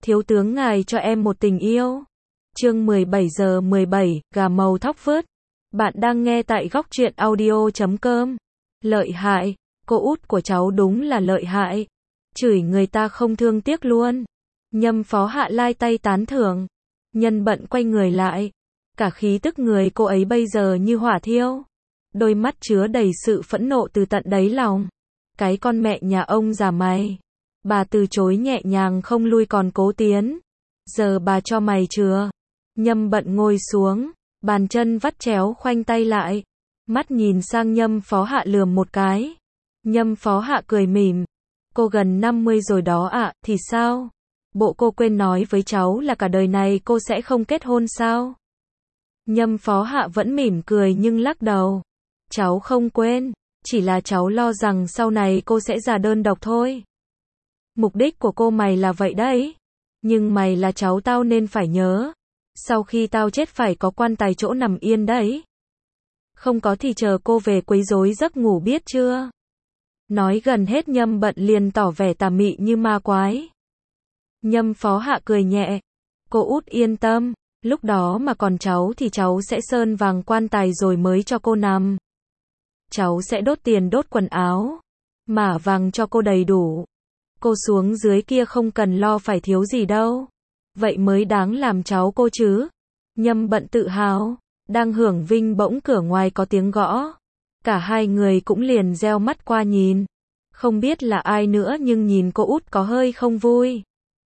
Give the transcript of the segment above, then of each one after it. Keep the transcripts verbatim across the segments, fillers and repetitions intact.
Thiếu tướng ngài cho em một tình yêu. Chương mười bảy giờ mười bảy, gà màu thóc vớt. Bạn đang nghe tại góc truyện audio chấm com. Lợi hại, cô út của cháu đúng là lợi hại. Chửi người ta không thương tiếc luôn. Nhâm Phó Hạ lai tay tán thưởng. Nhân bận quay người lại. Cả khí tức người cô ấy bây giờ như hỏa thiêu. Đôi mắt chứa đầy sự phẫn nộ từ tận đáy lòng. Cái con mẹ nhà ông già mày. Bà từ chối nhẹ nhàng không lui còn cố tiến. Giờ bà cho mày chưa? Nhâm bận ngồi xuống, bàn chân vắt chéo khoanh tay lại. Mắt nhìn sang Nhâm Phó Hạ lườm một cái. Nhâm Phó Hạ cười mỉm. Cô gần năm mươi rồi đó ạ, à, thì sao? Bộ cô quên nói với cháu là cả đời này cô sẽ không kết hôn sao? Nhâm Phó Hạ vẫn mỉm cười nhưng lắc đầu. Cháu không quên, chỉ là cháu lo rằng sau này cô sẽ già đơn độc thôi. Mục đích của cô mày là vậy đấy. Nhưng mày là cháu tao nên phải nhớ. Sau khi tao chết phải có quan tài chỗ nằm yên đấy. Không có thì chờ cô về quấy rối giấc ngủ biết chưa? Nói gần hết Nhâm bận liền tỏ vẻ tà mị như ma quái. Nhâm Phó Hạ cười nhẹ. Cô út yên tâm, lúc đó mà còn cháu thì cháu sẽ sơn vàng quan tài rồi mới cho cô nằm. Cháu sẽ đốt tiền đốt quần áo, mả vàng cho cô đầy đủ. Cô xuống dưới kia không cần lo phải thiếu gì đâu. Vậy mới đáng làm cháu cô chứ. Nhâm bận tự hào. Đang hưởng vinh bỗng cửa ngoài có tiếng gõ. Cả hai người cũng liền reo mắt qua nhìn. Không biết là ai nữa nhưng nhìn cô út có hơi không vui.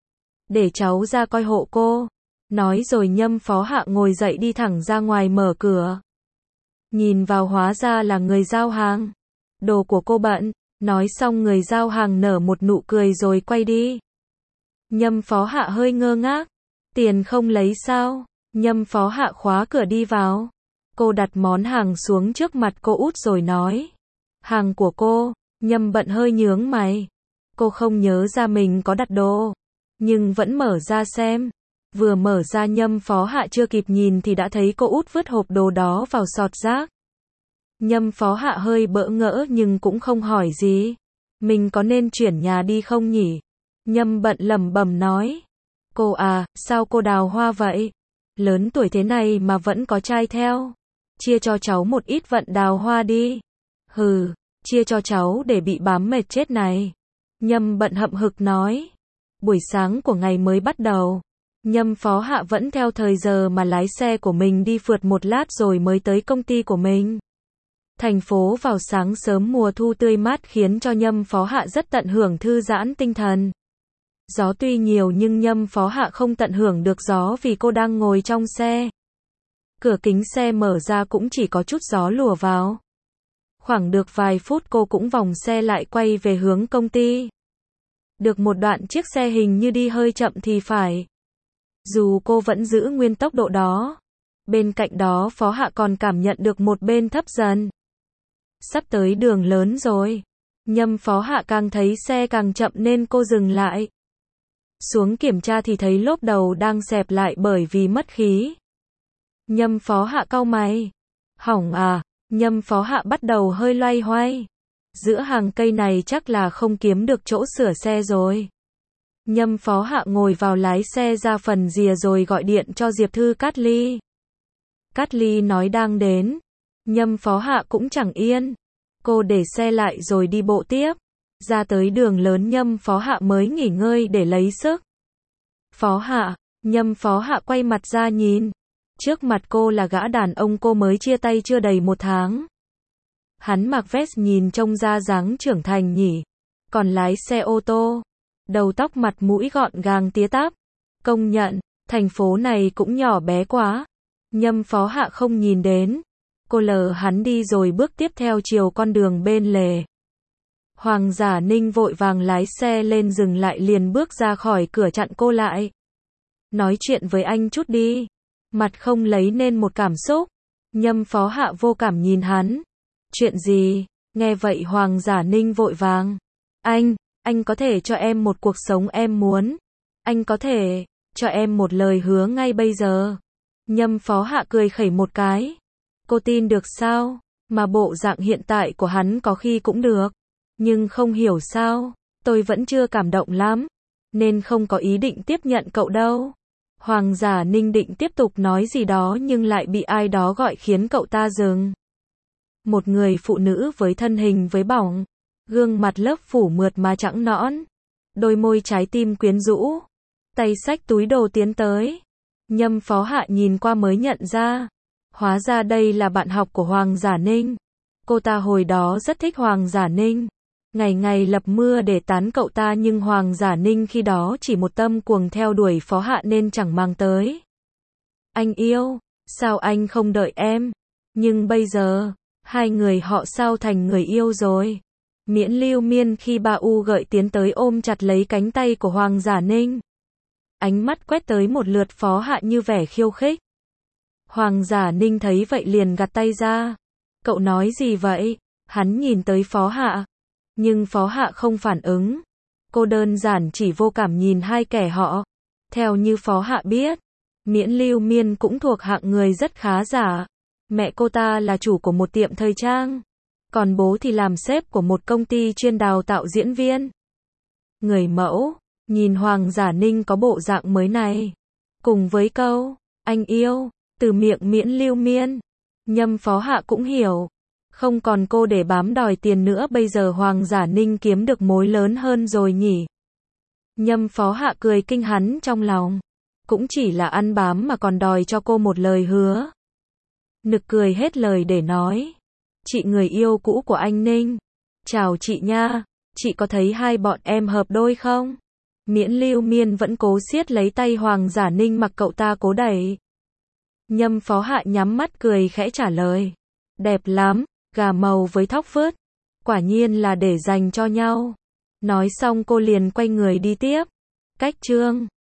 Để cháu ra coi hộ cô. Nói rồi Nhâm Phó Hạ ngồi dậy đi thẳng ra ngoài mở cửa. Nhìn vào hóa ra là người giao hàng. Đồ của cô bận. Nói xong người giao hàng nở một nụ cười rồi quay đi. Nhâm Phó Hạ hơi ngơ ngác. Tiền không lấy sao? Nhâm Phó Hạ khóa cửa đi vào. Cô đặt món hàng xuống trước mặt cô út rồi nói. Hàng của cô. Nhâm bận hơi nhướng mày. Cô không nhớ ra mình có đặt đồ. Nhưng vẫn mở ra xem. Vừa mở ra Nhâm Phó Hạ chưa kịp nhìn thì đã thấy cô út vứt hộp đồ đó vào sọt rác. Nhâm Phó Hạ hơi bỡ ngỡ nhưng cũng không hỏi gì. Mình có nên chuyển nhà đi không nhỉ? Nhâm bận lẩm bẩm nói. Cô à, sao cô đào hoa vậy? Lớn tuổi thế này mà vẫn có trai theo. Chia cho cháu một ít vận đào hoa đi. Hừ, chia cho cháu để bị bám mệt chết này. Nhâm bận hậm hực nói. Buổi sáng của ngày mới bắt đầu. Nhâm Phó Hạ vẫn theo thời giờ mà lái xe của mình đi phượt một lát rồi mới tới công ty của mình. Thành phố vào sáng sớm mùa thu tươi mát khiến cho Nhâm Phó Hạ rất tận hưởng thư giãn tinh thần. Gió tuy nhiều nhưng Nhâm Phó Hạ không tận hưởng được gió vì cô đang ngồi trong xe. Cửa kính xe mở ra cũng chỉ có chút gió lùa vào. Khoảng được vài phút cô cũng vòng xe lại quay về hướng công ty. Được một đoạn chiếc xe hình như đi hơi chậm thì phải. Dù cô vẫn giữ nguyên tốc độ đó. Bên cạnh đó Phó Hạ còn cảm nhận được một bên thấp dần. Sắp tới đường lớn rồi. Nhâm Phó Hạ càng thấy xe càng chậm nên cô dừng lại. Xuống kiểm tra thì thấy lốp đầu đang xẹp lại bởi vì mất khí. Nhâm Phó Hạ cau mày. Hỏng à? Nhâm Phó Hạ bắt đầu hơi loay hoay. Giữa hàng cây này chắc là không kiếm được chỗ sửa xe rồi. Nhâm Phó Hạ ngồi vào lái xe ra phần rìa rồi gọi điện cho Diệp Thư Cát Ly. Cát Ly nói đang đến. Nhâm Phó Hạ cũng chẳng yên. Cô để xe lại rồi đi bộ tiếp. Ra tới đường lớn Nhâm Phó Hạ mới nghỉ ngơi để lấy sức. Phó Hạ, Nhâm Phó Hạ quay mặt ra nhìn. Trước mặt cô là gã đàn ông cô mới chia tay chưa đầy một tháng. Hắn mặc vest nhìn trông ra dáng trưởng thành nhỉ. Còn lái xe ô tô. Đầu tóc mặt mũi gọn gàng tía tắp. Công nhận, thành phố này cũng nhỏ bé quá. Nhâm Phó Hạ không nhìn đến. Cô lờ hắn đi rồi bước tiếp theo chiều con đường bên lề. Hoàng Giả Ninh vội vàng lái xe lên dừng lại liền bước ra khỏi cửa chặn cô lại. Nói chuyện với anh chút đi. Mặt không lấy nên một cảm xúc. Nhâm Phó Hạ vô cảm nhìn hắn. Chuyện gì? Nghe vậy Hoàng Giả Ninh vội vàng. Anh, anh có thể cho em một cuộc sống em muốn. Anh có thể cho em một lời hứa ngay bây giờ. Nhâm Phó Hạ cười khẩy một cái. Cô tin được sao? Mà bộ dạng hiện tại của hắn có khi cũng được. Nhưng không hiểu sao, tôi vẫn chưa cảm động lắm. nên không có ý định tiếp nhận cậu đâu. Hoàng Giả Ninh định tiếp tục nói gì đó nhưng lại bị ai đó gọi khiến cậu ta dừng. Một người phụ nữ với thân hình với bỏng, gương mặt lớp phủ mượt mà trắng nõn, đôi môi trái tim quyến rũ, tay xách túi đồ tiến tới. Nhâm Phó Hạ nhìn qua mới nhận ra, hóa ra đây là bạn học của Hoàng Giả Ninh. Cô ta hồi đó rất thích Hoàng Giả Ninh, ngày ngày lập mưa để tán cậu ta, nhưng Hoàng Giả Ninh khi đó chỉ một tâm cuồng theo đuổi Phó Hạ nên chẳng mang tới. Anh yêu, sao anh không đợi em? Nhưng bây giờ, hai người họ sao thành người yêu rồi? Miễn Lưu Miên khi ba U gợi tiến tới ôm chặt lấy cánh tay của Hoàng Giả Ninh. Ánh mắt quét tới một lượt Phó Hạ như vẻ khiêu khích. Hoàng Giả Ninh thấy vậy liền gạt tay ra. Cậu nói gì vậy? Hắn nhìn tới Phó Hạ. Nhưng Phó Hạ không phản ứng. Cô đơn giản chỉ vô cảm nhìn hai kẻ họ. Theo như Phó Hạ biết, Miễn Lưu Miên cũng thuộc hạng người rất khá giả. Mẹ cô ta là chủ của một tiệm thời trang. Còn bố thì làm sếp của một công ty chuyên đào tạo diễn viên. Người mẫu, nhìn Hoàng Giả Ninh có bộ dạng mới này. Cùng với câu, anh yêu, từ miệng Miễn Lưu Miên. Nhâm Phó Hạ cũng hiểu. Không còn cô để bám đòi tiền nữa, bây giờ Hoàng Giả Ninh kiếm được mối lớn hơn rồi nhỉ. Nhâm Phó Hạ cười kinh hắn trong lòng. Cũng chỉ là ăn bám mà còn đòi cho cô một lời hứa. Nực cười hết lời để nói. Chị người yêu cũ của anh Ninh. Chào chị nha, chị có thấy hai bọn em hợp đôi không? Miễn Lưu Miên vẫn cố siết lấy tay Hoàng Giả Ninh mặc cậu ta cố đẩy. Nhâm Phó Hạ nhắm mắt cười khẽ trả lời. Đẹp lắm, gà màu với thóc vớt. Quả nhiên là để dành cho nhau. Nói xong cô liền quay người đi tiếp. Cách chương